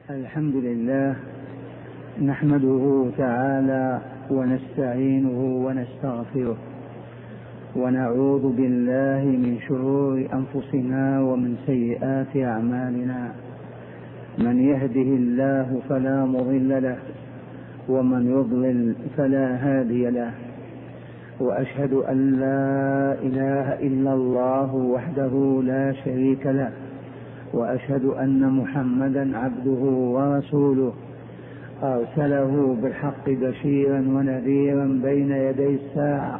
الحمد لله نحمده تعالى ونستعينه ونستغفره ونعوذ بالله من شرور أنفسنا ومن سيئات أعمالنا. من يهده الله فلا مضل له ومن يضلل فلا هادي له، وأشهد أن لا إله إلا الله وحده لا شريك له، وأشهد أن محمدا عبده ورسوله أرسله بالحق بشيرا ونذيرا بين يدي الساعة.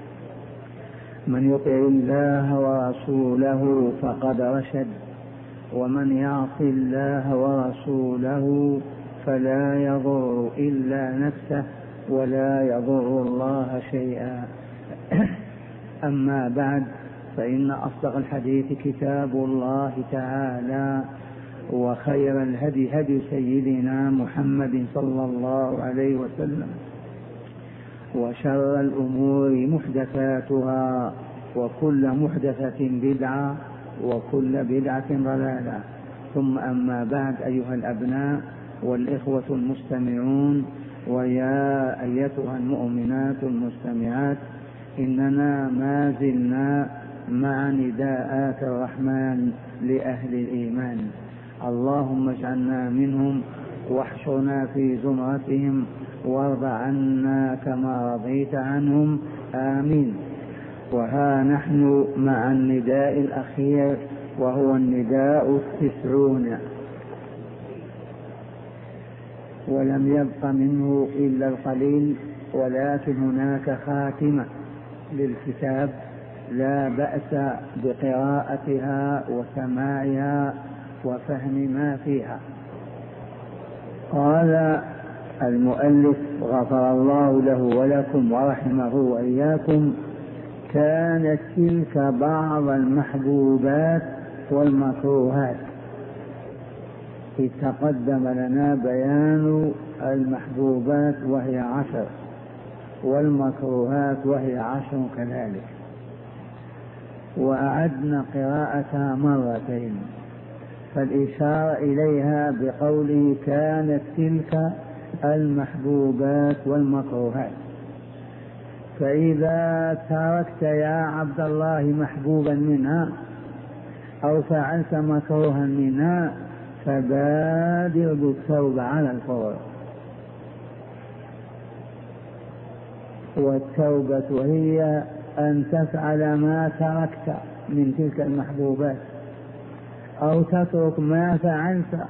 من يطع الله ورسوله فقد رشد، ومن يعص الله ورسوله فلا يضر إلا نفسه ولا يضر الله شيئا. أما بعد، فإن أصدق الحديث كتاب الله تعالى، وخير الهدي هدي سيدنا محمد صلى الله عليه وسلم، وشر الأمور محدثاتها، وكل محدثة بدعة، وكل بدعة ضلالة. ثم أما بعد، أيها الأبناء والإخوة المستمعون، ويا أيتها المؤمنات المستمعات، إننا ما زلنا مع نداءات الرحمن لأهل الإيمان. اللهم اجعلنا منهم واحشرنا في زمرتهم وارض عنا كما رضيت عنهم، آمين. وها نحن مع النداء الأخير، وهو النداء 90، ولم يبق منه إلا القليل، ولكن هناك خاتمة للكتاب لا بأس بقراءتها وسماعها وفهم ما فيها. قال المؤلف غفر الله له ولكم ورحمه وإياكم: كانت تلك بعض المحبوبات والمكروهات. تقدم لنا بيان المحبوبات وهي 10، والمكروهات وهي 10 كذلك، وأعدنا قراءتها مرتين، فالإشارة إليها بقوله كانت تلك المحبوبات والمكروهات. فإذا تركت يا عبد الله محبوبا منها أو فعلت مكروها منها فبادر بالتوبة على الفور. والتوبة هي أن تفعل ما تركت من تلك المحبوبات، أو تترك ما فعلت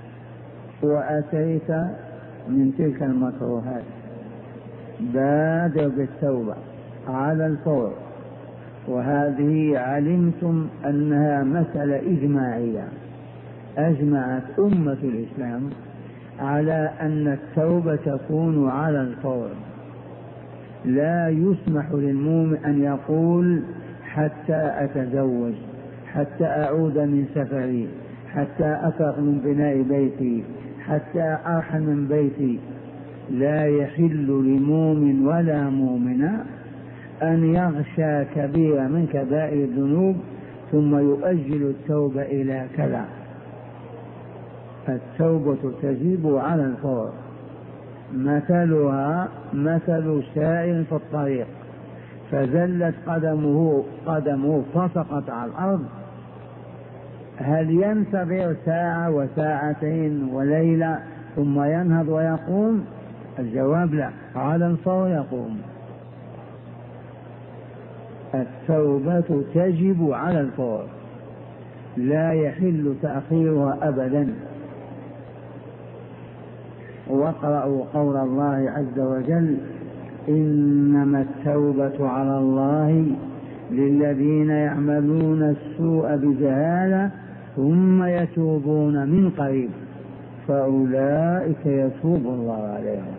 وأتيت من تلك المكروهات. بادر بالتوبة على الفور. وهذه علمتم أنها مسألة إجماعية، أجمعت أمة الإسلام على أن التوبة تكون على الفور. لا يسمح للمؤمن أن يقول حتى أتزوج، حتى أعود من سفري، حتى أفرغ من بناء بيتي، حتى أرحل من بيتي. لا يحل لمؤمن ولا مؤمنة أن يغشى كبيرة من كبائر الذنوب ثم يؤجل التوبة إلى كذا. التوبة تجب على الفور. مثلها مثل سائر في الطريق فزلت قدمه فسقط على الأرض، هل ينتظر ساعة وساعتين وليلة ثم ينهض ويقوم؟ الجواب لا، على الفور يقوم. التوبة تجب على الفور، لا يحل تأخيرها أبدا. واقرأوا قول الله عز وجل: إنما التوبة على الله للذين يعملون السوء بجهالة ثم يتوبون من قريب فأولئك يتوب الله عليهم.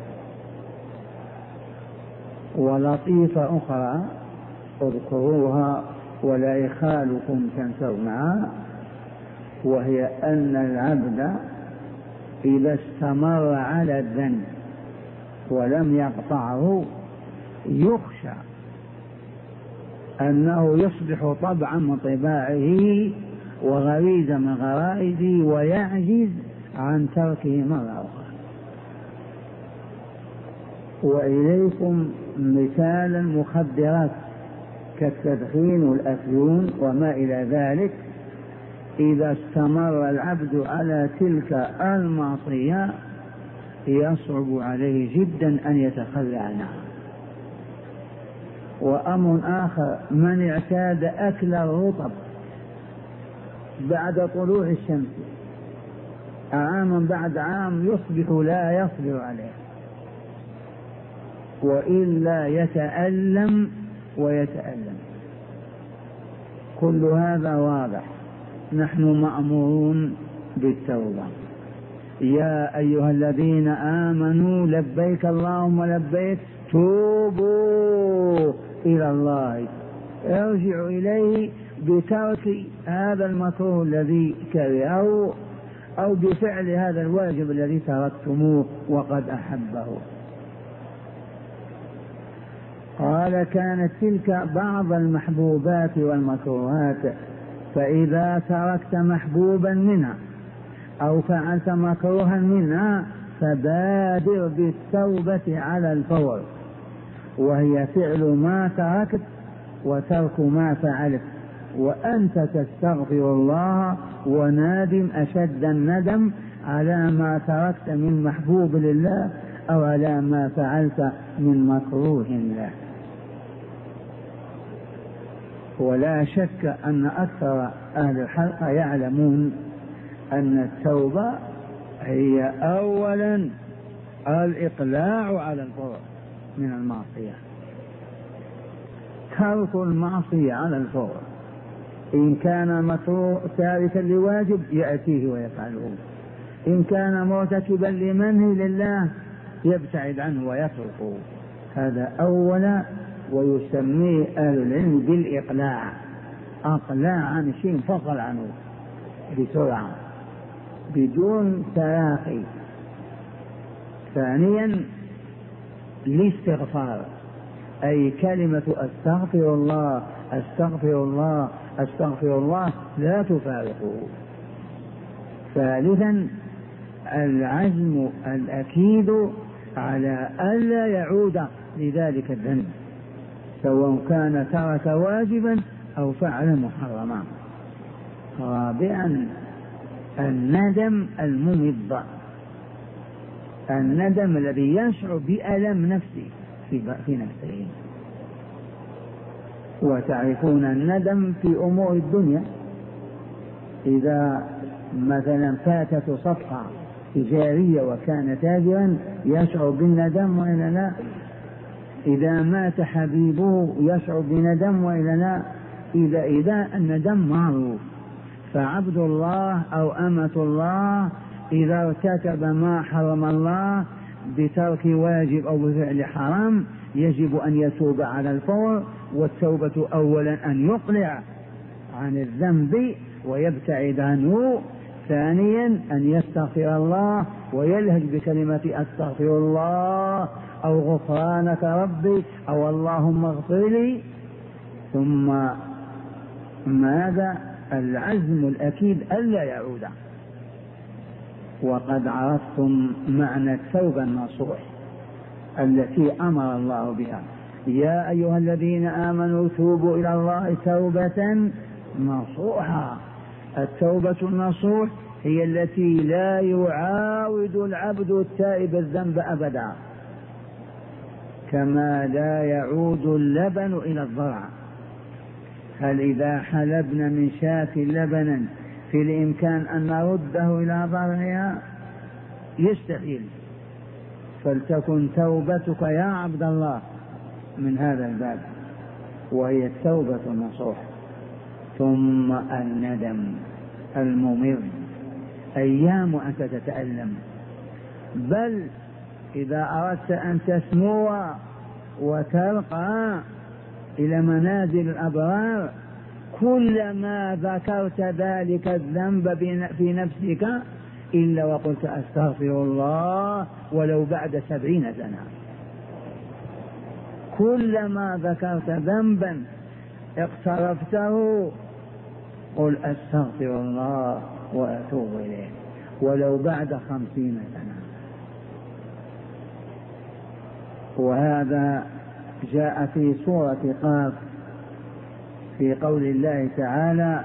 ولطيفة أخرى اذكروها ولا يخالكم تنسونها، وهي أن العبد إذا استمر على الذنب ولم يقطعه يخشى أنه يصبح طبعا من طباعه وغريزة من غرائزه ويعجز عن تركه مرة أخرى. وإليكم مثال المخدرات كالتدخين والأفيون وما إلى ذلك، إذا استمر العبد على تلك المعصية يصعب عليه جدا أن يتخلى عنها. وأمر آخر، من اعتاد أكل الرطب بعد طلوع الشمس عاما بعد عام يصبح لا يصبر عليه، وإلا يتألم ويتألم. كل هذا واضح. نحن مأمورون بالتوبة. يا أيها الذين آمنوا لبيك اللهم لبيك، توبوا إلى الله، ارجعوا إليه بترك هذا المكروه الذي كرهه أو بفعل هذا الواجب الذي تركتموه وقد أحبه. قال كانت تلك بعض المحبوبات والمكروهات، فإذا تركت محبوبا منها أو فعلت مكروها منها فبادر بالتوبة على الفور، وهي فعل ما تركت وترك ما فعلت، وأنت تستغفر الله ونادم أشد الندم على ما تركت من محبوب لله أو على ما فعلت من مكروه له. ولا شك أن أكثر أهل الحلقة يعلمون أن التوبة هي أولا الإقلاع على الفور من المعصية، ترك المعصية على الفور. إن كان مكروه تاركا لواجب يأتيه ويفعله، إن كان مرتكبا لمنهي لله يبتعد عنه ويتركه. هذا أولا، ويسميه أهل العلم بالإقلاع، أقلاع عن شيء فصل عنه بسرعة بدون تراخي. ثانيا الاستغفار، أي كلمة أستغفر الله أستغفر الله أستغفر الله لا تفارقه. ثالثا العزم الأكيد على ألا يعود لذلك الذنب، سواء كان ترك واجبا أو فعل محرما. رابعا الندم الممض، الندم الذي يشعر بألم نفسه في نفسه. وتعرفون الندم في أمور الدنيا، إذا مثلا فاتت صفقة تجارية وكان تاجرا يشعر بالندم وإلا لا، إذا مات حبيبه يشعر بندم وإلا لا، إذا الندم معروف. فعبد الله أو أمة الله إذا ارتكب ما حرم الله بترك واجب أو بفعل حرام يجب أن يتوب على الفور. والتوبة أولا أن يقلع عن الذنب ويبتعد عنه، ثانيا أن يستغفر الله ويلهج بكلمة أستغفر الله أو غفرانك ربي أو اللهم اغفر لي. ثم ماذا؟ العزم الأكيد ألا يعود. وقد عرفتم معنى التوبة النصوح التي أمر الله بها، يا أيها الذين آمنوا توبوا إلى الله توبة نصوحا. التوبة النصوح هي التي لا يعاود العبد التائب الذنب أبدا، كما لا يعود اللبن إلى الضرع. هل إذا حلبنا من شاة لبنا في الإمكان أن نرده إلى ضرعها؟ يستحيل. فلتكن توبتك يا عبد الله من هذا الباب، وهي التوبة النصوح. ثم الندم الممر، أيام أنت تتألم، بل إذا أردت أن تسمو وترقى إلى منازل الأبرار كلما ذكرت ذلك الذنب في نفسك إلا وقلت أستغفر الله ولو بعد 70 سنة. كلما ذكرت ذنبا اقترفته قل أستغفر الله وأتوب إليه. ولو بعد 50 سنة. وهذا جاء في سورة قاف في قول الله تعالى: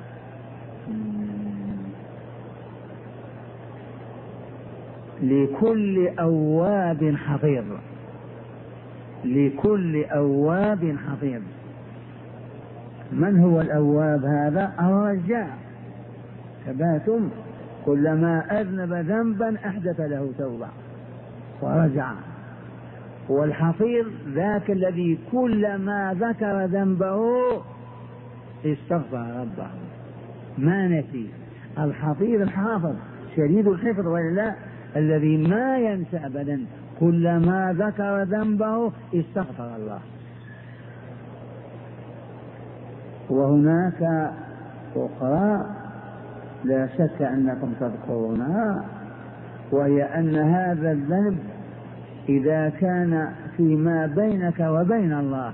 لكل أواب حفيظ. لكل أواب حفيظ. من هو الأواب هذا؟ الرجاء. ثباتم كلما أذنب ذنبا أحدث له توبة ورجع. والحفيظ ذاك الذي كلما ذكر ذنبه استغفر ربه ما نسي. الحفيظ الحافظ شديد الحفظ ولله الذي ما ينسى أبدا، كلما ذكر ذنبه استغفر الله. وهناك أخرى لا شك أنكم تذكرونها، وهي أن هذا الذنب إذا كان فيما بينك وبين الله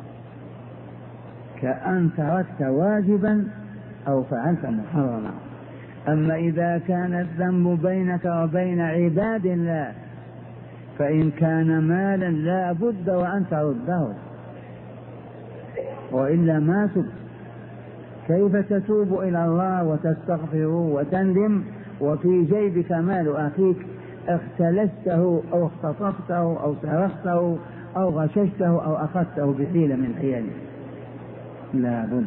كأن تركت واجبا أو فعلت محرما. أما إذا كان الذنب بينك وبين عباد الله فإن كان مالا لا بد وأن ترده، وإلا ما تب. كيف تتوب إلى الله وتستغفر وتندم وفي جيبك مال أخيك اختلسته أو اختطفته أو سرقته أو غششته أو أخذته بحيلة من حيله؟ لا بد.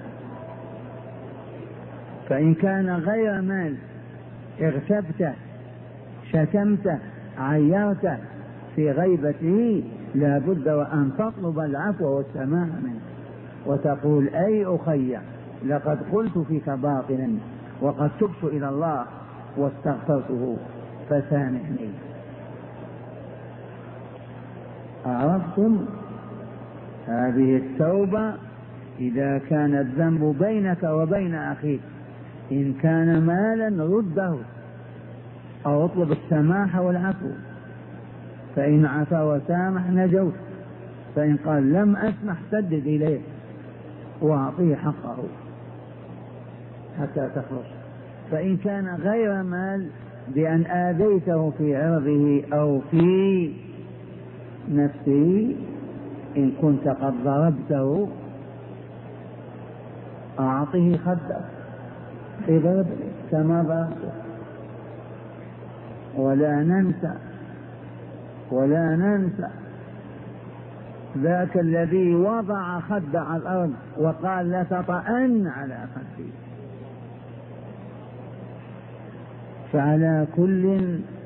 فإن كان غير مال اغتبته شتمته عيرته في غيبته لا بد وأن تطلب العفو والسماح منه وتقول: أي أخي لقد قلت فيك باطلا وقد تبت إلى الله واستغفرته فسامحني. عرفتم؟ هذه التوبة إذا كان الذنب بينك وبين أخيك، إن كان مالا رده أو اطلب السماح والعفو، فإن عفا وسامح نجوت، فإن قال لم أسمح سدد إليه وأعطيه حقه حتى تخلص. فإن كان غير مال بأن آذيته في عرضه أو في نفسه، إن كنت قد ضربته أعطه خدك اضرب كما ضربته. ولا ننسى ذاك الذي وضع خد على الأرض وقال: لا تطأن على خدي. فعلى كل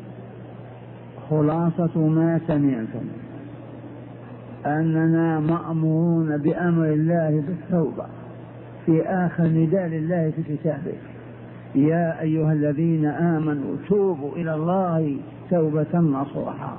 خلاصة ما سمعتم أننا مأمورون بأمر الله بالتوبة في آخر نداء الله في كتابه: يا أيها الذين آمنوا توبوا إلى الله توبة نصوحا.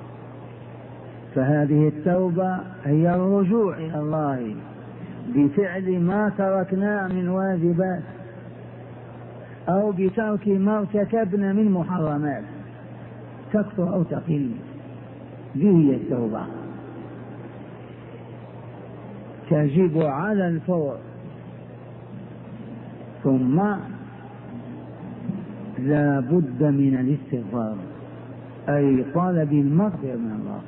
فهذه التوبة هي الرجوع إلى الله بفعل ما تركناه من واجبات أو بترك ما ارتكبنا من محرمات، تكثر أو تقل. دي هي التوبة، تجب على الفور. ثم لا بد من الاستغفار، أي طلب المغفرة من الله.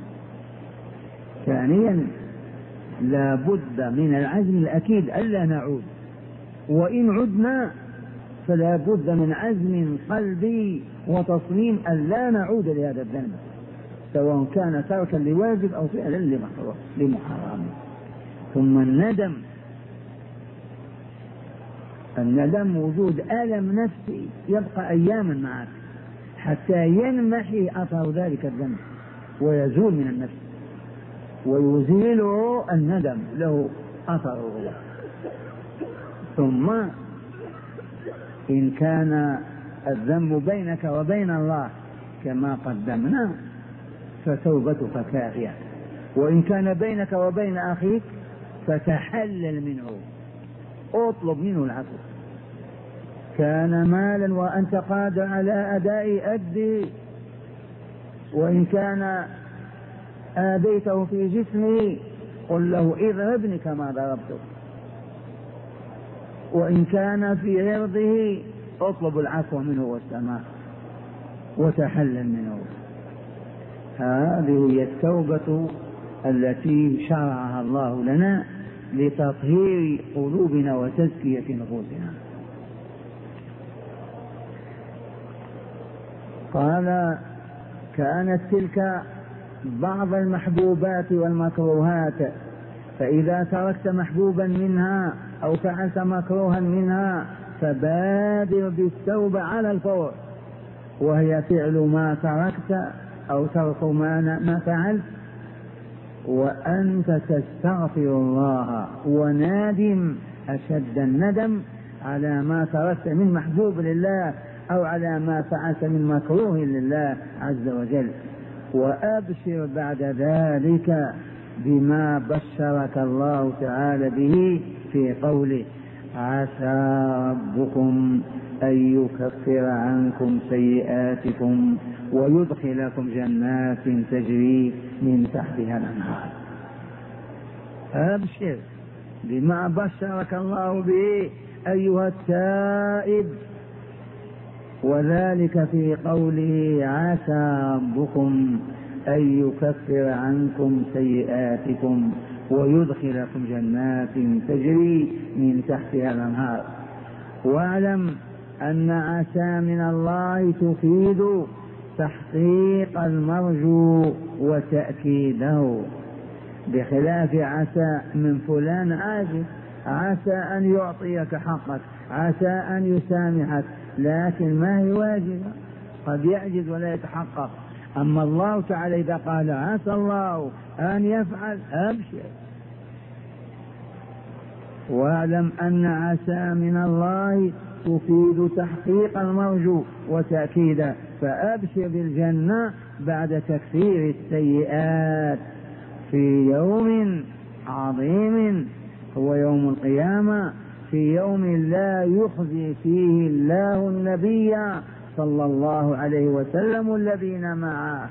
ثانيا لا بد من العزم الأكيد ألا نعود، وإن عدنا فلا بد من عزم قلبي وتصميم ألا نعود لهذا الذنب، سواء كان تركا لواجب أو فعلا لمحرم. ثم الندم وجود ألم نفسي يبقى أياما معك حتى ينمحي أثر ذلك الذنب ويزول من النفس ويزيله الندم، له أثره. ثم إن كان الذنب بينك وبين الله كما قدمنا فتوبتك كافية، وإن كان بينك وبين أخيك فتحلل منه، اطلب منه العفو. كان مالا وأنت قادر على أداء أدي، وإن كان آذيته في جسمه قل له اضربني كما ضربتك، وإن كان في عرضه اطلب العفو منه والسماح وتحلل منه. هذه هي التوبة التي شرعها الله لنا لتطهير قلوبنا وتزكية نفوسنا. قال كانت تلك بعض المحبوبات والمكروهات، فإذا تركت محبوبا منها أو فعلت مكروها منها فبادر بالتوبة على الفور، وهي فعل ما تركت أو ترك ما فعلت وأنت تستغفر الله ونادم أشد الندم على ما تركت من محبوب لله أو على ما فعلت من مكروه لله عز وجل. وأبشر بعد ذلك بما بشرك الله تعالى به في قوله عسى ربكم أن يكفر عنكم سيئاتكم ويدخلكم جنات تجري من تحتها الأنهار. أبشر بما بشرك الله به أيها التائب، وذلك في قوله عسى ربكم أن يكفر عنكم سيئاتكم ويدخلكم جنات تجري من تحتها الأنهار. واعلم أن عسى من الله تفيد تحقيق المرجو وتأكيده، بخلاف عسى من فلان عاجز، عسى أن يعطيك حقك، عسى أن يسامحك، لكن ما هي واجبة، قد يعجز ولا يتحقق. أما الله تعالى إذا قال عسى الله أن يفعل أبشر. واعلم أن عسى من الله تفيد تحقيق المرجو وتأكيده، فأبشر بالجنة بعد تكفير السيئات في يوم عظيم هو يوم القيامة، في يوم لا يخزي فيه الله النبي صلى الله عليه وسلم الذين معه،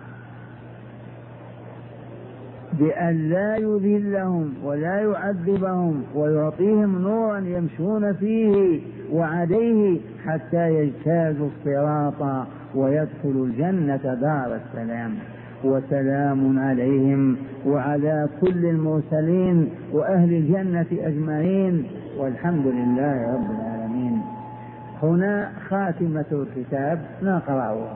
بأن لا يذلهم ولا يعذبهم ويعطيهم نورا يمشون فيه وعليه حتى يجتازوا الصراط ويدخلوا الجنة دار السلام. وسلام عليهم وعلى كل المرسلين وأهل الجنة أجمعين، والحمد لله رب العالمين. هنا خاتمة الكتاب نقرأها.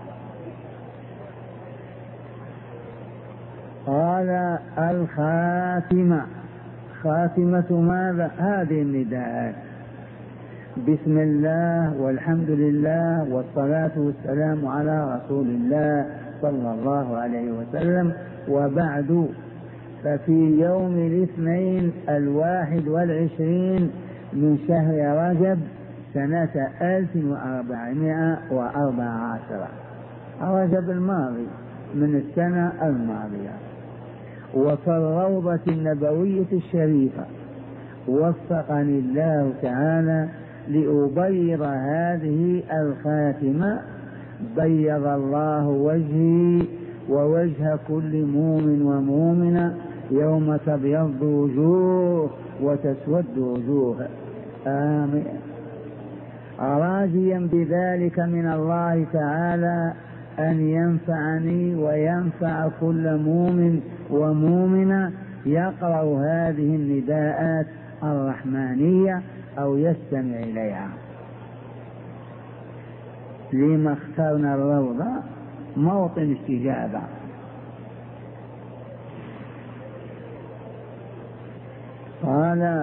قال الخاتمة، خاتمة ماذا؟ هذه النداءات: بسم الله والحمد لله والصلاة والسلام على رسول الله صلى الله عليه وسلم. وبعد، ففي يوم الاثنين 21 من شهر رجب سنة 1414 رجب الماضي من السنة الماضية، وفي الروضة النبوية الشريفة وفقني الله تعالى لأبيض هذه الخاتمة. بيض الله وجهي ووجه كل مؤمن ومؤمنة يوم تبيض وجوه وتسود وجوه. آمين. راجيا بذلك من الله تعالى أن ينفعني وينفع كل مؤمن ومؤمنة يقرأ هذه النداءات الرحمانية أو يستمع إليها. لما اخترنا الروضة موطن استجابة. قال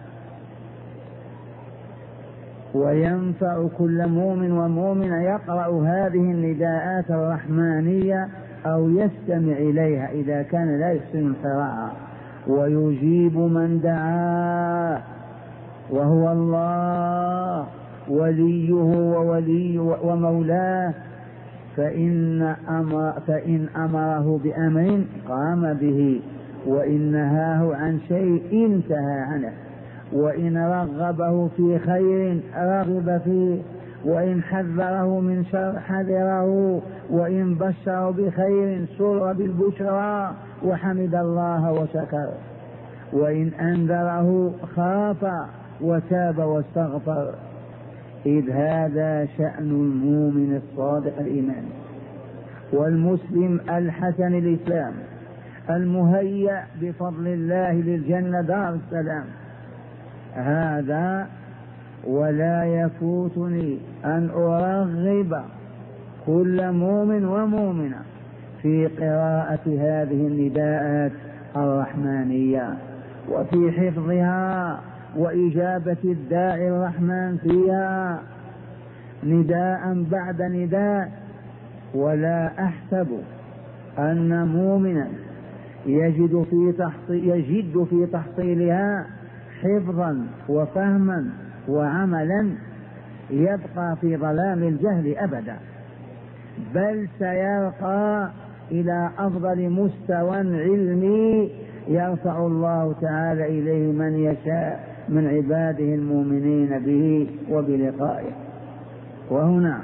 وينفع كل مؤمن ومؤمن يقرأ هذه النداءات الرحمانية أو يستمع إليها إذا كان لا يحسن القراءة، ويجيب من دعاه وهو الله وليه وولي ومولاه، فإن أمره بأمر قام به، وإن نهاه عن شيء انتهى عنه، وإن رغبه في خير رغب فيه، وإن حذره من شر حذره، وإن بشره بخير سر بالبشرى وحمد الله وشكر، وإن أنذره خاف وتاب واستغفر. إذ هذا شأن المؤمن الصادق الإيمان والمسلم الحسن الإسلام المهيأ بفضل الله للجنة دار السلام. هذا ولا يفوتني أن أرغب كل مؤمن ومؤمنة في قراءة هذه النداءات الرحمانية وفي حفظها وإجابة الداعي الرحمن فيها نداء بعد نداء. ولا أحسب أن مؤمنا يجد في تحصيلها حفظا وفهما وعملا يبقى في ظلام الجهل أبدا، بل سيرقى إلى أفضل مستوى علمي يرفع الله تعالى إليه من يشاء من عباده المؤمنين به وبلقائه. وهنا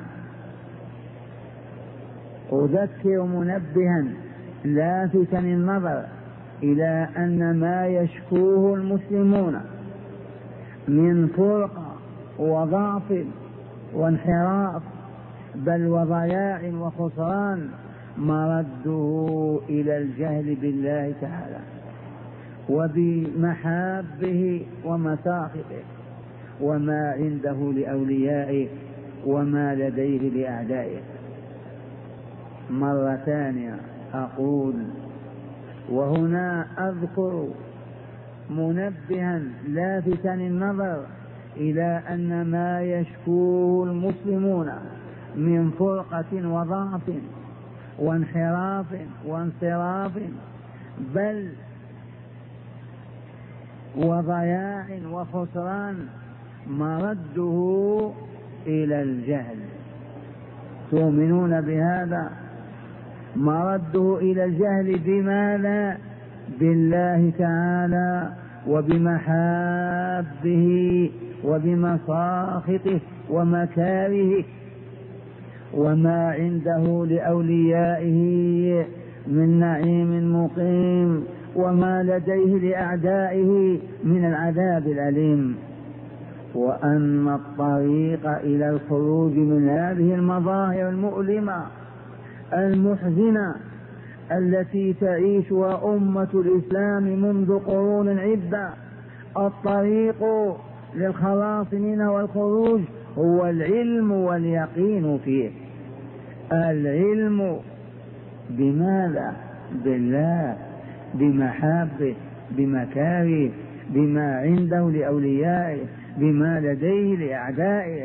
أذكر منبها لافتا النظر إلى أن ما يشكوه المسلمون من فرقة وضعف وانحراف بل وضياع وخسران مرده إلى الجهل بالله تعالى وبمحابه ومساخطه وما عنده لأوليائه وما لديه لأعدائه. مرة ثانية أقول وهنا أذكر منبها لافتا النظر إلى أن ما يشكوه المسلمون من فرقة وضعف وانحراف وانصراف بل وضياع وخسران مرده إلى الجهل. تؤمنون بهذا؟ مرده إلى الجهل بماذا؟ بالله تعالى وبمحابه وبمساخطه ومكاره وما عنده لأوليائه من نعيم مقيم وما لديه لأعدائه من العذاب الأليم. وأن الطريق إلى الخروج من هذه المظاهر المؤلمة المحزنة التي تعيشها أمة الإسلام منذ قرون عدة، الطريق للخلاص منها والخروج هو العلم واليقين فيه. العلم بماذا؟ بالله، بمحابه، بمكاره، بما عنده لأوليائه، بما لديه لأعدائه.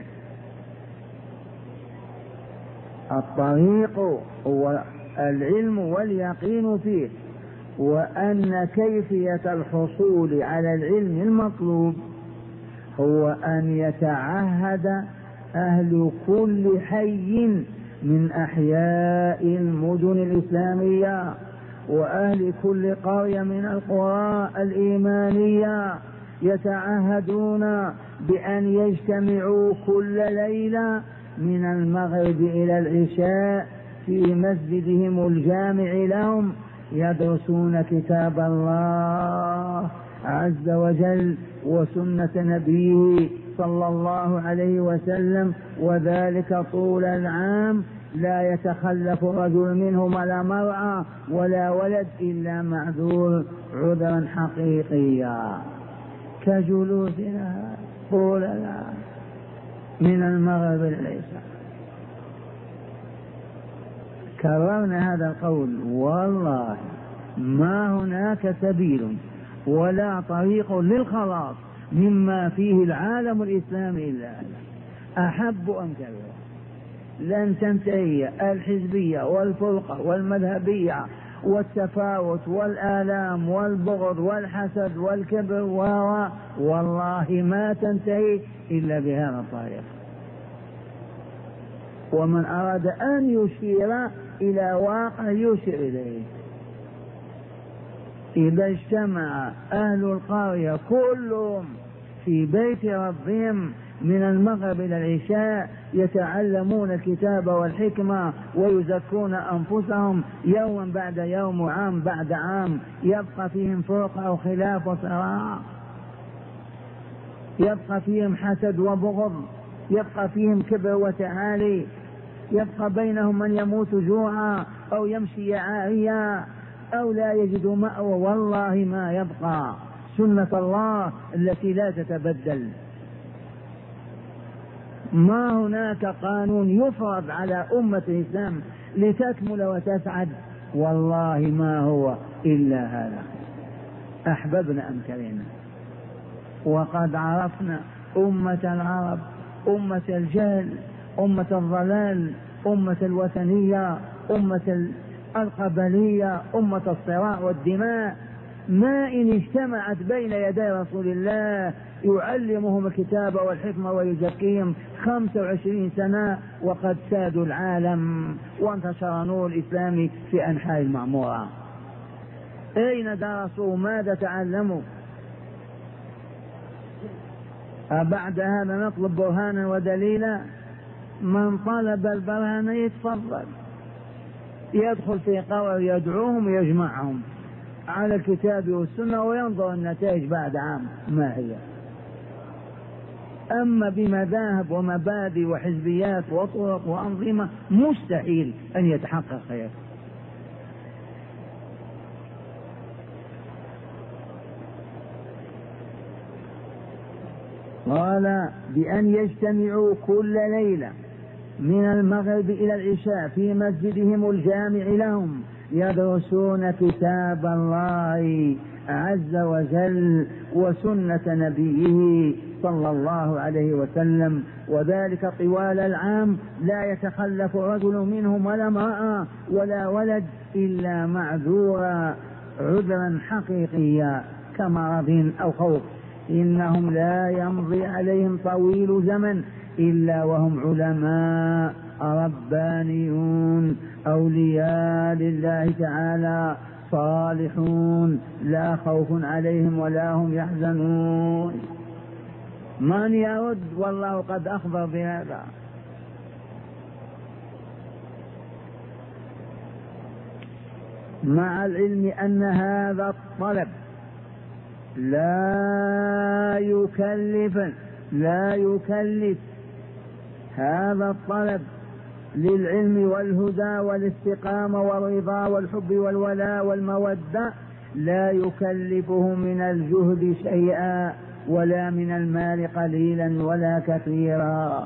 الطريق هو العلم واليقين فيه. وأن كيفية الحصول على العلم المطلوب هو أن يتعهد أهل كل حي من أحياء المدن الإسلامية وأهل كل قرية من القرى الإيمانية يتعهدون بأن يجتمعوا كل ليلة من المغرب إلى العشاء في مسجدهم الجامع لهم، يدرسون كتاب الله عز وجل وسنة نبيه صلى الله عليه وسلم، وذلك طول العام، لا يتخلف رجل منهم ولا مرأة ولا ولد إلا معذور عذرا حقيقيا كجلوسنا طول العام من المغرب إلى العشاء. كررنا هذا القول، والله ما هناك سبيل ولا طريق للخلاص مما فيه العالم الإسلامي إلا أحب أم كره. لن تنتهي الحزبية والفرقة والمذهبية والتفاوت والآلام والبغض والحسد والكبر والله ما تنتهي إلا بهذا الطريق. ومن أراد أن يشير إلى واقع يشير إليه. إذا اجتمع أهل القرية كلهم في بيت ربهم من المغرب إلى العشاء يتعلمون الكتاب والحكمة ويزكون أنفسهم يوما بعد يوم وعام بعد عام، يبقى فيهم فرقة أو خلاف وصراع، يبقى فيهم حسد وبغض، يبقى فيهم كبر وتعالي، يبقى بينهم من يموت جوعا أو يمشي عاريا أو لا يجد مأوى. والله ما يبقى، سنة الله التي لا تتبدل. ما هناك قانون يفرض على أمة الإسلام لتكمل وتسعد، والله ما هو إلا هذا. أحببنا أم كرهنا، وقد عرفنا أمة العرب، أمة الجهل، أمة الضلال، أمة الوثنية، أمة القبلية، أمة الصراع والدماء. ما إن اجتمعت بين يدي رسول الله يعلمهم الكتاب والحكمة ويزكيهم 25 سنة وقد سادوا العالم وانتشر نور الإسلام في أنحاء المعمورة. أين درسوا؟ ماذا تعلموا؟ بعد هذا نطلب برهانا ودليلا؟ من طلب البرهان يتفضل، يدخل في قول يدعوهم ويجمعهم على الكتاب والسنة وينظر النتائج بعد عام ما هي. أما بمذاهب ومبادئ وحزبيات وطرق وأنظمة مستحيل أن يتحقق خير. قال بأن يجتمعوا كل ليلة من المغرب إلى العشاء في مسجدهم الجامع لهم يدرسون كتاب الله عز وجل وسنة نبيه صلى الله عليه وسلم، وذلك طوال العام لا يتخلف رجل منهم ولا امرأة ولا ولد إلا معذورا عذرا حقيقيا كمرض أو خوف. إنهم لا يمضي عليهم طويل زمن إلا وهم علماء ربانيون أولياء لله تعالى صالحون لا خوف عليهم ولا هم يحزنون. من يرد؟ والله قد أخبر بهذا. مع العلم أن هذا الطلب لا يكلف هذا الطلب للعلم والهدى والاستقامة والرضا والحب والولاء والمودة لا يكلفه من الجهد شيئا ولا من المال قليلا ولا كثيرا.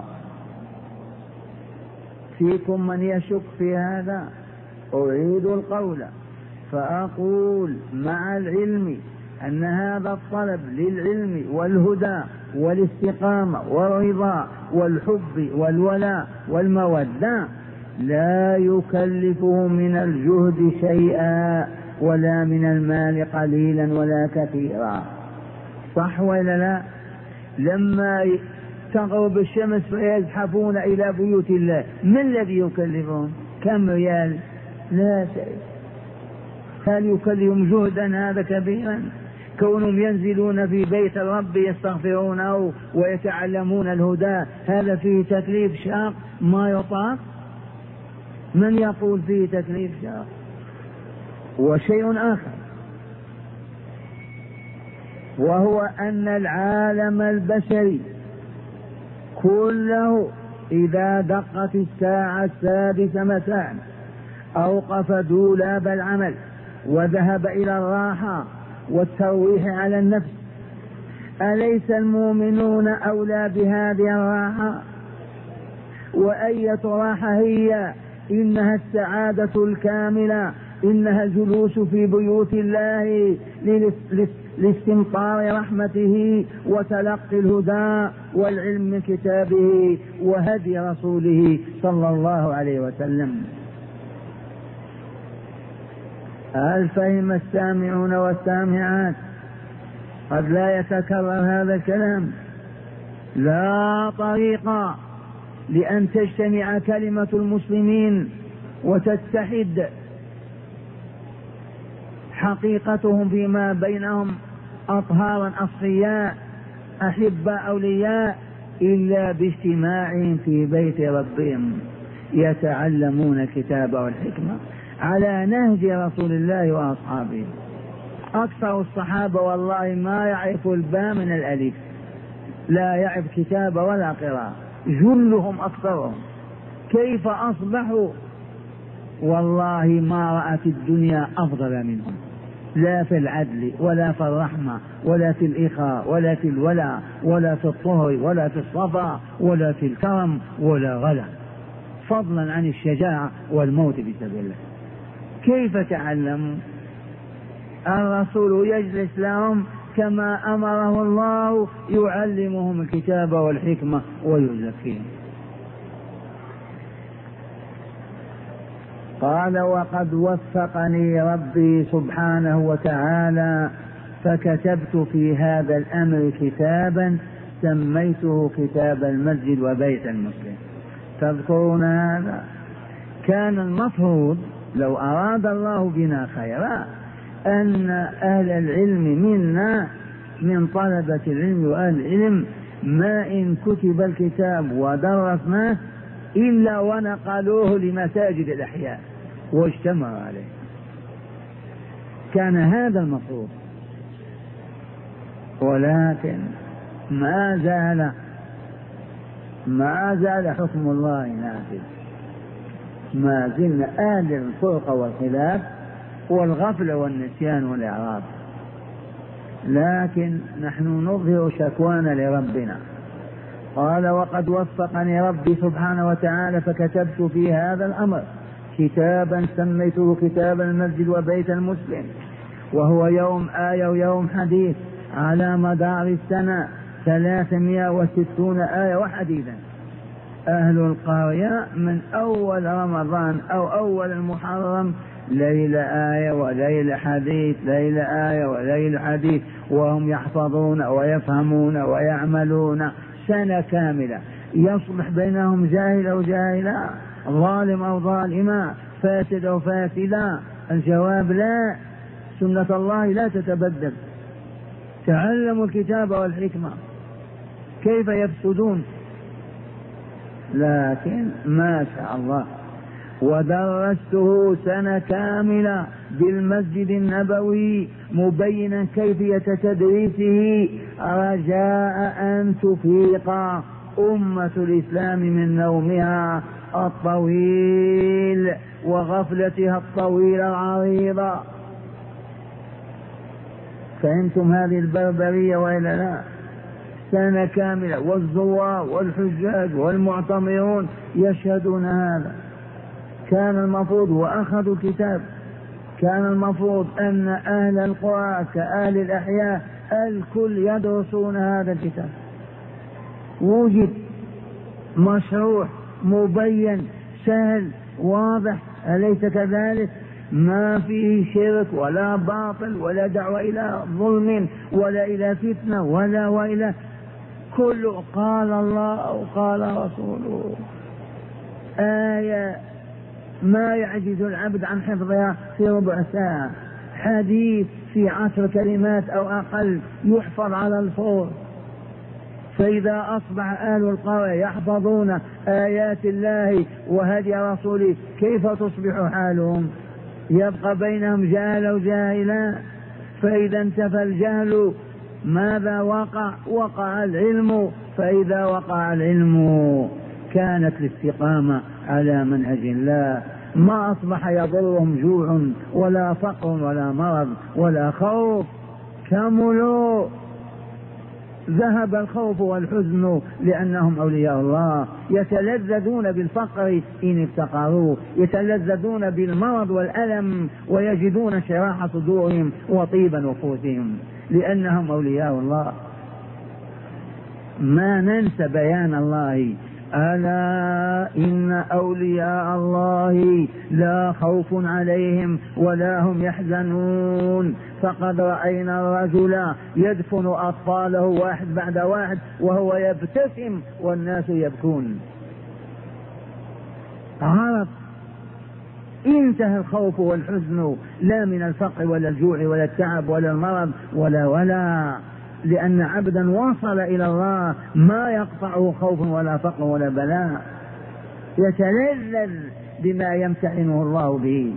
فيكم من يشك في هذا؟ أعيد القول فأقول مع العلم أن هذا الطلب للعلم والهدى والاستقامة والرضا والحب والولاء والمودة لا يكلفه من الجهد شيئا ولا من المال قليلا ولا كثيرا. صح ولا لا؟ لما تغرب الشمس فيزحفون إلى بيوت الله، ما الذي يكلفون؟ كم ريال؟ لا شيء. هل يكلفهم جهدا هذا كبيرا؟ كونهم ينزلون في بيت الرب يستغفرونه ويتعلمون الهدى هذا فيه تكليف شاق ما يطاق؟ من يقول فيه تكليف شاق؟ وشيء آخر وهو أن العالم البشري كله إذا دقت الساعة 6 مساء أوقف دولاب العمل وذهب إلى الراحة والترويح على النفس. أليس المؤمنون أولى بهذه الراحة؟ وأية راحة هي؟ إنها السعادة الكاملة، إنها الجلوس في بيوت الله لاستمطار رحمته وتلقي الهدى والعلم من كتابه وهدي رسوله صلى الله عليه وسلم. هل فهم السامعون والسامعات؟ قد لا يتكرر هذا الكلام. لا طريق لأن تجتمع كلمة المسلمين وتتحد حقيقتهم فيما بينهم أطهارا أصفياء أحباء أولياء إلا باجتماعهم في بيت ربهم يتعلمون الكتاب والحكمة على نهج رسول الله وأصحابه. أكثر الصحابة والله ما يعرف الباء من الألف، لا يعرف كتاب ولا قراءة، جلهم أكثرهم. كيف أصبحوا؟ والله ما رأت الدنيا أفضل منهم، لا في العدل ولا في الرحمة ولا في الإخاء ولا في الولاء ولا في الطهر ولا في الصفا ولا في الكرم ولا غلا، فضلا عن الشجاعة والموت في سبيل الله. كيف تعلموا؟ الرسول يجلس لهم كما أمره الله، يعلمهم الكتاب والحكمة ويزكيهم. قال وقد وفقني ربي سبحانه وتعالى فكتبت في هذا الأمر كتابا سميته كتاب المسجد وبيت المسلم. تذكرون هذا؟ كان المفروض لو أراد الله بنا خيرا أن أهل العلم منا من طلبة العلم وأهل العلم ما إن كتب الكتاب ودرسناه إلا ونقلوه لمساجد الأحياء واجتمعوا عليه. كان هذا المفروض، ولكن ما زال حكم الله نافذ. ما زلنا أهل الفرقة والخلاف والغفلة والنسيان والإعراض، لكن نحن نظهر شكوانا لربنا. قال وقد وفقني ربي سبحانه وتعالى فكتبت في هذا الأمر كتابا سميته كتاب المسجد وبيت المسلم، وهو يوم آية ويوم حديث على مدار السنة 360 آية وحديثا. أهل القرية من أول رمضان أو أول المحرم ليلة آية وليلة حديث، ليلة آية وليلة حديث، وهم يحفظون ويفهمون ويعملون سنة كاملة. يصلح بينهم جاهل أو جاهلا، ظالم أو ظالما، فاسد أو فاسدا؟ الجواب لا، سنة الله لا تتبدل. تعلموا الكتاب والحكمة، كيف يفسدون؟ لكن ما شاء الله ودرسته سنة كاملة بالمسجد النبوي مبينا كيفية تدريسه رجاء أن تفيق أمة الإسلام من نومها الطويل وغفلتها الطويلة العريضة. فهمتم هذه البربرية وإلا لا؟ سنة كاملة، والزوار والحجاج والمعتمرون يشهدون هذا. كان المفروض وأخذوا الكتاب، كان المفروض أن أهل القرى كأهل الأحياء الكل يدرسون هذا الكتاب. وجد مشروع مبين سهل واضح، أليس كذلك؟ ما فيه شرك ولا باطل ولا دعوة إلى ظلم ولا إلى فتنة وإلى كل قال الله أو قال رسوله. آية ما يعجز العبد عن حفظها في ربع ساعة، حديث في 10 كلمات أو أقل يحفظ على الفور. فإذا أصبح أهل القرى يحفظون آيات الله وهدي رسوله كيف تصبح حالهم؟ يبقى بينهم جهل وجاهلا. فإذا انتفى الجهل ماذا وقع؟ وقع العلم. فإذا وقع العلم كانت الاستقامة على منهج الله، ما أصبح يضرهم جوع ولا فقر ولا مرض ولا خوف. كملوا، ذهب الخوف والحزن لأنهم أولياء الله، يتلذذون بالفقر إن افتقروا، يتلذذون بالمرض والألم ويجدون شراح صدورهم وطيب نفوسهم لأنهم أولياء الله. ما ننسى بيان الله: ألا إن أولياء الله لا خوف عليهم ولا هم يحزنون. فقد رأينا الرجل يدفن أطفاله واحد بعد واحد وهو يبتسم والناس يبكون. عرف انتهى الخوف والحزن، لا من الفقر ولا الجوع ولا التعب ولا المرض ولا لأن عبدا وصل إلى الله ما يقطعه خوف ولا فقر ولا بلاء، يتلذذ بما يمتحنه الله به.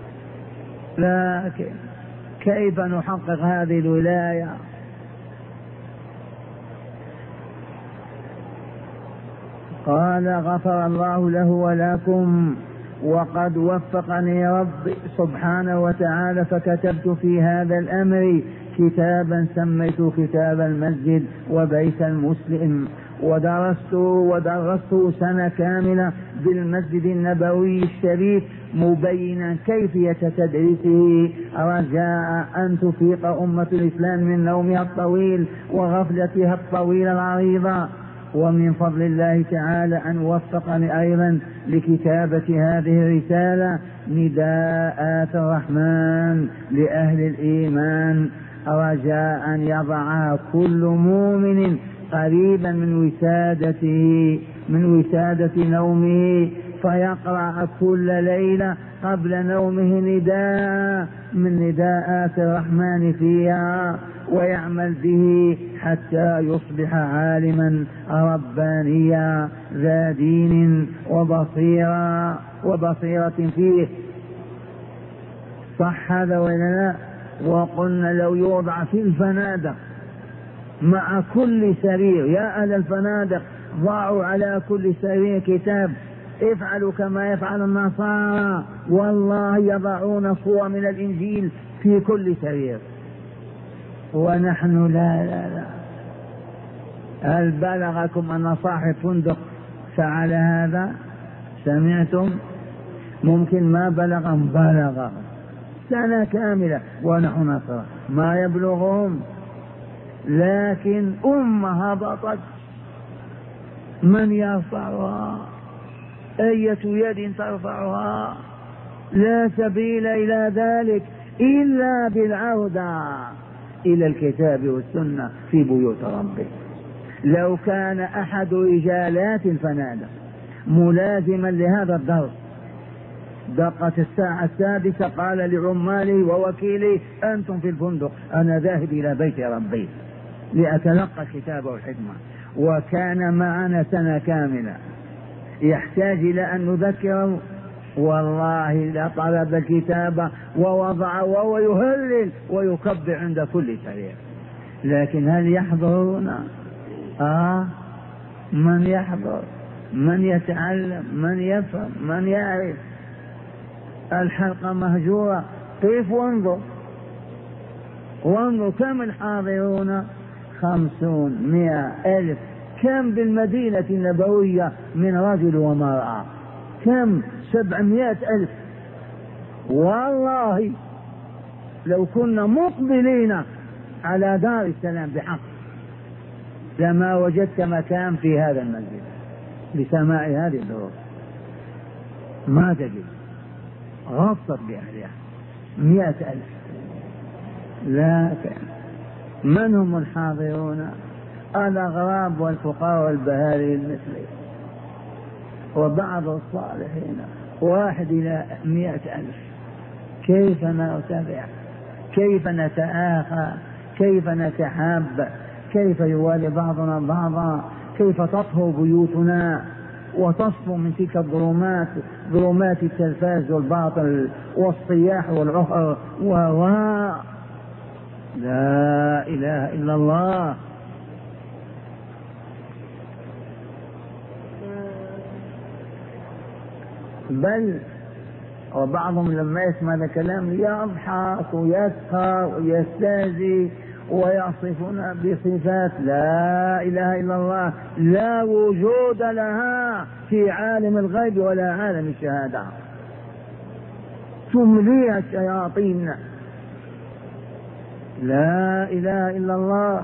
لكن كيف نحقق هذه الولاية؟ قال غفر الله له ولكم وقد وفقني ربي سبحانه وتعالى فكتبت في هذا الأمر كتابا سميت كتاب المسجد وبيت المسلم، ودرست سنة كاملة بالمسجد النبوي الشريف مبينا كيفية تدريسه رجاء أن تفيق أمة الإسلام من نومها الطويل وغفلتها الطويلة العريضة. ومن فضل الله تعالى أن وفقني أيضا لكتابة هذه الرسالة نداءات الرحمن لأهل الإيمان رجاء أن يضعها كل مؤمن قريبا من وسادة نومه، فيقرأ كل ليلة قبل نومه نداء من نداءات الرحمن فيها ويعمل به حتى يصبح عالما ربانيا ذا دين وبصيرة فيه. صح هذا ولا لا؟ وقلنا لو يوضع في الفنادق مع كل سرير، يا أهل الفنادق ضعوا على كل سرير كتاب افعلوا كما يفعل النصارى، والله يضعون صور من الإنجيل في كل سرير، ونحن لا. هل بلغكم أن صاحب فندق فعل هذا؟ سمعتم؟ ممكن ما بلغ سنة كاملة ونحن نصر ما يبلغهم، لكن هبطت من يرفعها؟ أية يد ترفعها؟ لا سبيل إلى ذلك إلا بالعودة إلى الكتاب والسنة في بيوت ربه. لو كان أحد رجالات الفنادق ملازما لهذا الدرس دقت الساعة 6 قال لعماله ووكيله أنتم في الفندق، أنا ذاهب إلى بيت ربي لأتلقى الكتاب والحكمة، وكان معنا سنة كاملة يحتاج إلى أن نذكره، والله لطلب الكتاب ووضع وهو يهلل ويكبر عند كل سرير. لكن هل يحضرون؟ من يحضر؟ من يتعلم؟ من يفهم؟ من يعرف؟ الحلقة مهجورة. كيف؟ وانظر كم الحاضرون، 50 100 ألف. كم بالمدينة النبوية من رجل ومرأة؟ كم؟ 700 ألف. والله لو كنا مقبلين على دار السلام بحق لما وجدت مكان في هذا المسجد لسماع هذه الدروس، ما تجد. غطت بأهلها 100 ألف. لكن من هم الحاضرون؟ الأغراب والفقراء والبهاري المثلي وبعض الصالحين، 1 إلى 100 ألف. كيف نرتفع؟ كيف نتآخى؟ كيف نتحاب؟ كيف يوالي بعضنا بعضا؟ كيف تطهو بيوتنا وتصفو من تلك الظلمات، ظلمات التلفاز والباطل والصياح والعهر لا إله إلا الله. بل وبعضهم لما يسمع هذا الكلام يضحك ويسخر ويستهزئ ويصفون بصفات لا إله إلا الله لا وجود لها في عالم الغيب ولا عالم الشهادة، تمليها الشياطين. لا إله إلا الله.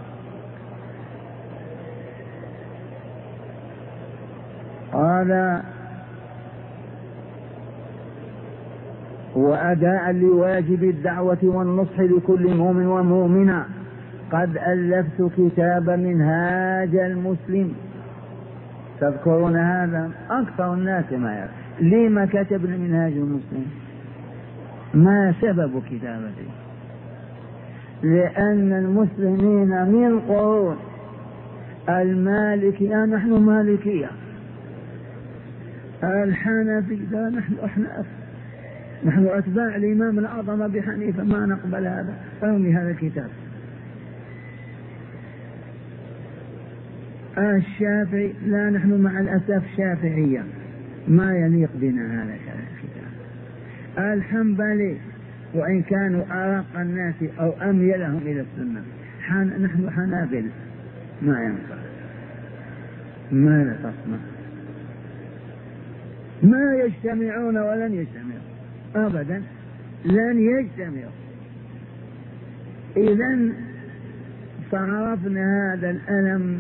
قال وأداء لواجب الدعوة والنصح لكل مؤمن ومؤمنة قد ألفت كتاب منهاج المسلم. تذكرون هذا؟ أكثر الناس ما يعرف. لما كتب منهاج المسلم؟ ما سبب كتابته؟ لأن المسلمين من قرون المالكية نحن مالكية، الحنفية نحن أحناف، نحن أتباع الإمام الأعظم أبي حنيفة، ما نقبل هذا. رمي هذا الكتاب. الشافعي لا، نحن مع الأسف شافعية، ما يليق بنا هذا الكتاب. الحنبلي وإن كانوا أرق الناس أو أميلهم إلى السنة، نحن حنابل، ما ينفع. ماذا تصنع؟ ما يجتمعون ولن يجتمعوا أبدا، لن يجتمعوا. إذن فعرفنا هذا الألم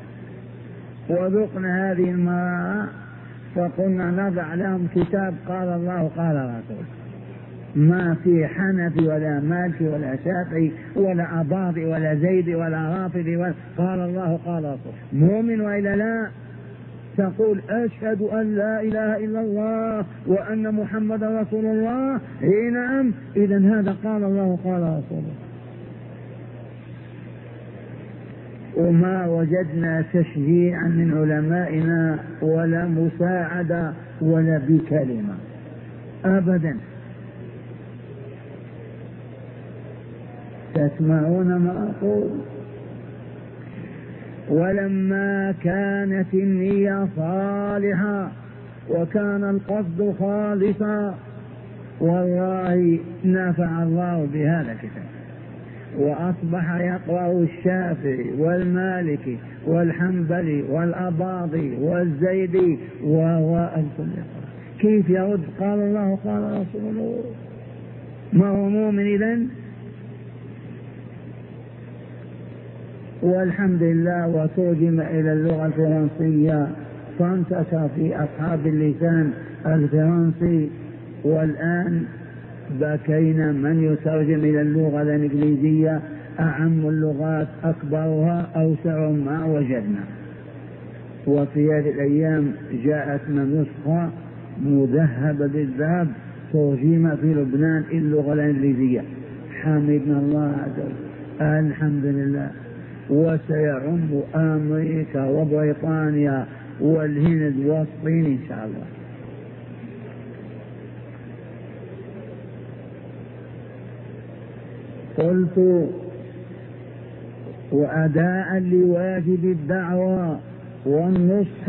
وذقنا هذه المرارة، فقلنا نضع لهم كتاب قال الله قال رسول، ما في حنفي ولا مالكي ولا شافعي ولا أباضي ولا زيدي ولا رافضي ولا، قال الله قال رسول. مؤمن وإلا لا؟ تقول أشهد أن لا إله إلا الله وأن محمد رسول الله، إيه نعم، إذن هذا قال الله قال رسول. وما وجدنا تشجيعا من علمائنا ولا مساعدة ولا بكلمة أبدا. تسمعون ما أقول؟ ولما كانت النية صالحة وكان القصد خالصا، والله نفع الله بهذا الكتاب، وأصبح يقرأ الشافعي والمالكي والحنبلي والأباضي والزيدي وهو الكل. كيف يرد قال الله قال رسوله؟ ما هو مؤمن إذن؟ والحمد لله وترجم إلى اللغة الفرنسية، فانتشر في أصحاب اللسان الفرنسي، والآن بكينا من يترجم إلى اللغة الإنجليزية، أعم اللغات أكبرها أوسع ما وجدنا. وفي هذه الأيام جاءت نسخة مذهبة بالذهب ترجم في لبنان اللغة الإنجليزية، حمدنا الله عز وجل، الحمد لله. وسيعم أمريكا وبريطانيا والهند والصين إن شاء الله. قلت وأداء لواجب الدعوة والنصح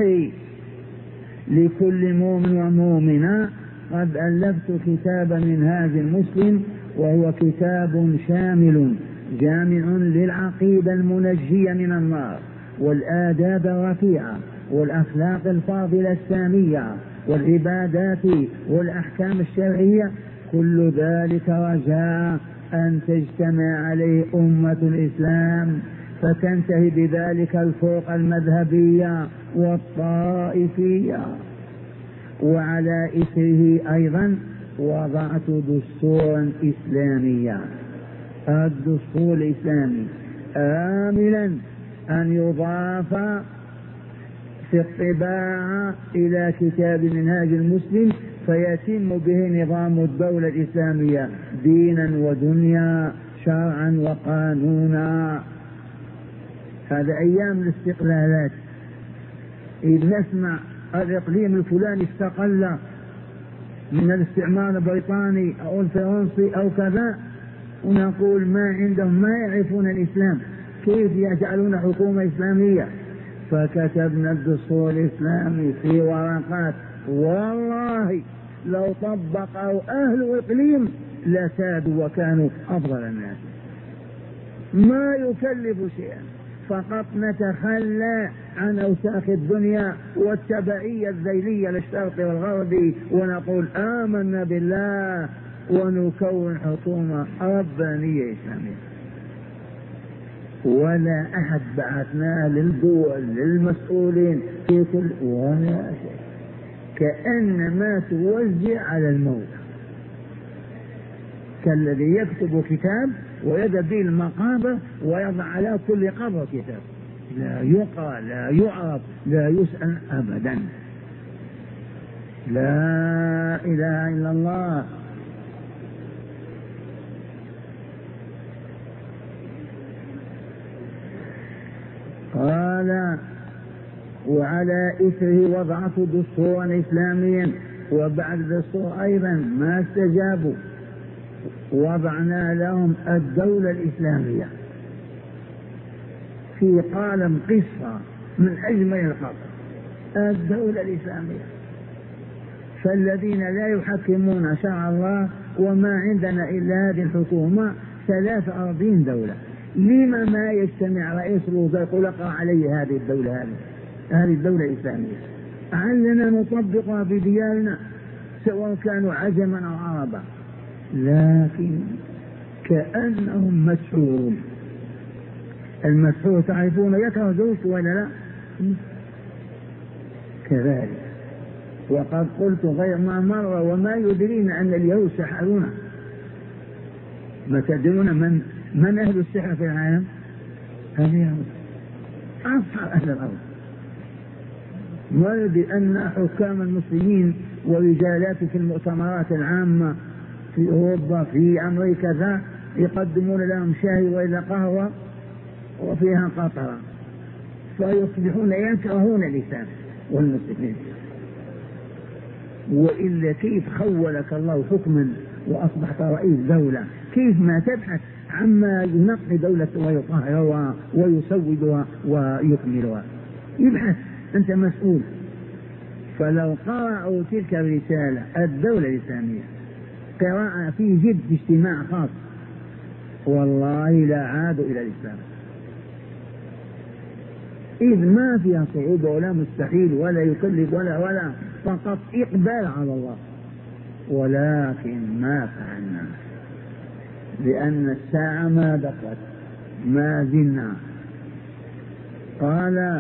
لكل مؤمن ومؤمنة قد ألفت كتابا منهاج المسلم، وهو كتاب شامل جامع للعقيدة المنجية من النار والآداب الرفيعة والأخلاق الفاضلة السامية والعبادات والأحكام الشرعية، كل ذلك رجاء أن تجتمع عليه أمة الإسلام فتنتهي بذلك الفرق المذهبية والطائفية. وعلى إثره أيضا وضعت دستورا إسلاميا، الدستور الإسلامي آملا أن يضاف في الطباعة إلى كتاب منهاج المسلم، فيتم به نظام الدولة الإسلامية دينا ودنيا، شرعا وقانونا. هذا أيام الاستقلالات، إذ نسمع الإقليم الفلاني استقل من الاستعمار البريطاني أو الفرنسي أو كذا، ونقول ما عندهم، ما يعرفون الإسلام، كيف يجعلون حكومة إسلامية؟ فكتبنا الدستور الإسلامي في ورقات، والله لو طبقوا أهل الإقليم لسادوا وكانوا أفضل الناس، ما يكلف شيئا، فقط نتخلى عن أوساخ الدنيا والتبعية الذيلية للشرق والغرب، ونقول آمنا بالله ونكون حكومة ربانية إسلامية. ولا أحد بعثناه للدول للمسؤولين في كل ولا شيء، كأنما توزع على الموت، كالذي يكتب كتاب ويذهب به المقابر ويضع على كل قبر كتاب، لا يقرأ لا يعرف لا يسأل أبدا. لا إله إلا الله. قال وعلى إثره وضعت دستورا إسلاميا، وبعد الدستور أيضا ما استجابوا وضعنا لهم الدولة الإسلامية في قالم قصة من أجمل الخلق الدولة الإسلامية. فالذين لا يحكمون شرع الله وما عندنا إلا هذه الحكومة 43 دولة، لما ما يجتمع رئيس الوزراء يقول اقرأ علي هذه الدولة، هذه الدولة الإسلامية، علنا نطبقها بديارنا سواء كانوا عجما أو عربا، لكن كأنهم مسحورون. المسحور تعرفون يكره زوجته ولا لا؟ كذلك. وقد قلت غير ما مرة وما يدرينا أن اليهود سحرونا. ما تدرون من أهل السحر في العالم؟ اليهود، أصحاب أهل الأرض. ويدري أن حكام المسلمين ورجالات في المؤتمرات العامة في أوروبا في أمريكا ذا يقدمون لهم شاي وإلى قهوة وفيها قطرة، فيصبحون يكرهون الإسلام والمسلمين. وإلا كيف خولك الله حكما وأصبحت رئيس دولة، كيف ما تبحث عما ينقي دولة ويطهرها ويسودها ويكملها؟ يبحث، أنت مسؤول. فلو قرأوا تلك الرسالة الدولة الإسلامية قراءة في جد اجتماع خاص والله لا عادوا إلى الإسلام، إذ ما فيها صعوبة ولا مستحيل ولا يكلف ولا فقط إقبال على الله. ولكن ما فعلنا لأن الساعة ما دقت، ما زلنا. قال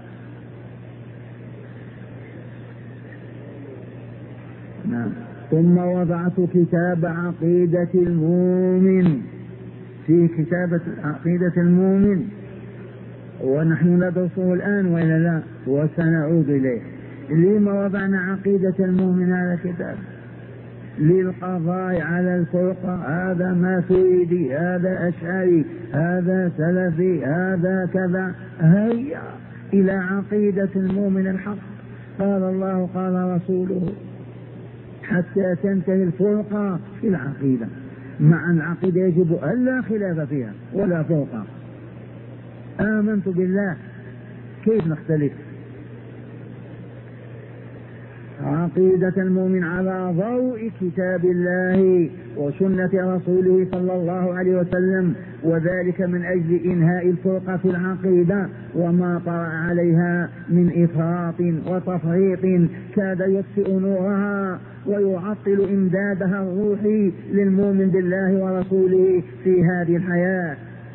نعم ثم وضعت كتاب عقيدة المؤمن، في كتابة عقيدة المؤمن ونحن ندرسه الآن وإلا لا، وسنعود إليه. لما وضعنا عقيدة المؤمن على كتاب؟ للقضاء على الفرقة، هذا ماتريدي، هذا أشعري، هذا سلفي، هذا كذا. هيا إلى عقيدة المؤمن الحق، قال الله قال رسوله، حتى تنتهي الفرقة في العقيدة. مع العقيدة يجب ألا خلاف فيها ولا فرقة. آمنت بالله، كيف نختلف؟ عقيدة المؤمن على ضوء كتاب الله وسنة رسوله صلى الله عليه وسلم، وذلك من أجل إنهاء الفرقة في العقيدة وما طرأ عليها من إفراط وتفريط كاد يطفئ نورها ويعطل إمدادها الروحي للمؤمن بالله ورسوله في هذه الحياة.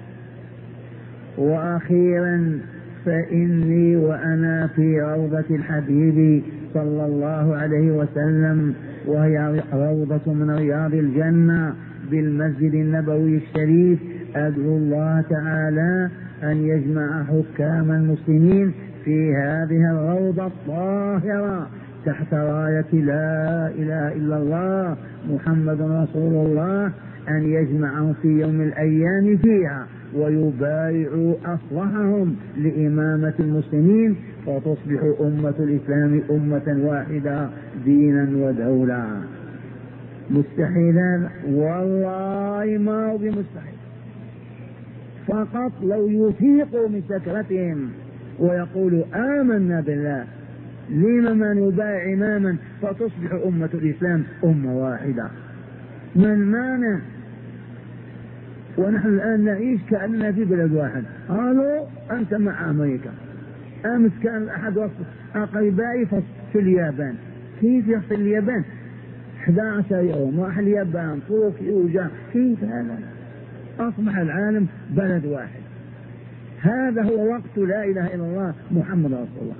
وأخيرا فإني وأنا في روضة الحبيب صلى الله عليه وسلم، وهي روضة من رياض الجنة بالمسجد النبوي الشريف، أدعو الله تعالى أن يجمع حكام المسلمين في هذه الروضة الطاهرة تحت راية لا إله إلا الله محمد رسول الله، أن يجمعهم في يوم الأيام فيها ويبايعوا أصلحهم لإمامة المسلمين، وتصبح أمة الإسلام أمة واحدة دينا ودولة. مستحيل هذا؟ والله ما هو بمستحيل، فقط لو يفيقوا من سكرتهم ويقولوا آمنا بالله، لما ما نبايع إماما فتصبح أمة الإسلام أمة واحدة؟ من مانع؟ ونحن الآن نعيش كأننا في بلد واحد. قالوا أنت مع أمريكا. أمس كان أحد أقربائي في اليابان. كيف يصل اليابان 11 يوم راح اليابان طوكيو وجاء؟ كيف هذا؟ أصبح العالم بلد واحد. هذا هو وقت لا إله إلا الله محمد رسول الله.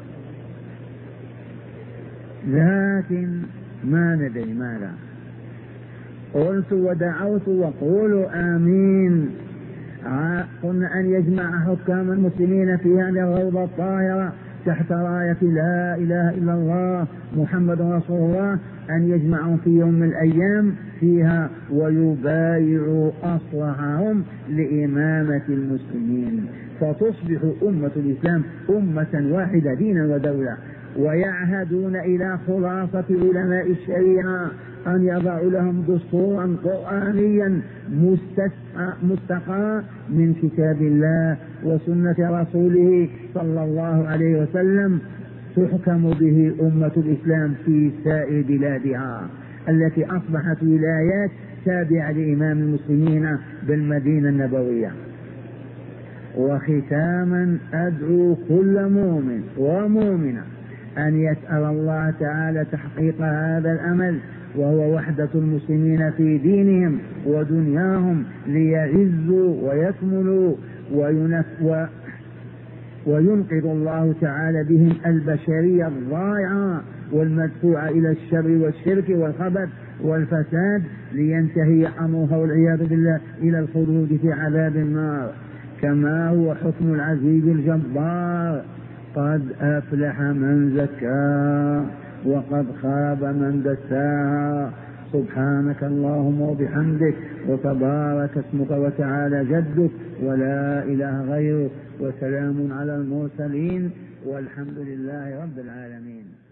لكن ما ندري ماذا. قلت ودعوت وقولوا آمين. قلنا أن يجمع حكام المسلمين في هذه الروضة الطاهرة تحت راية لا إله إلا الله محمد رسول الله، أن يجمعوا في يوم من الأيام فيها ويبايعوا أصلحهم لإمامة المسلمين، فتصبح أمة الإسلام أمة واحدة دينا ودولة. ويعهدون إلى خلاصة علماء الشريعة أن يضعوا لهم دستورا قرآنيا مستقى من كتاب الله وسنة رسوله صلى الله عليه وسلم تحكم به أمة الإسلام في سائر بلادها التي أصبحت ولايات تابعة لإمام المسلمين بالمدينة النبوية. وختاما أدعو كل مؤمن ومؤمنة أن يسأل الله تعالى تحقيق هذا الأمل، وهو وحدة المسلمين في دينهم ودنياهم، ليعزوا ويكملوا وينقذ الله تعالى بهم البشرية الضائعة والمدفوعة إلى الشر والشرك والخبث والفساد، لينتهي أمرها والعياذ بالله إلى الخلود في عذاب النار، كما هو حكم العزيز الجبار: قد أفلح من زكاها وقد خاب من دساها. سبحانك اللهم وبحمدك وتبارك اسمك وتعالى جدك ولا إله غيرك، وسلام على المرسلين والحمد لله رب العالمين.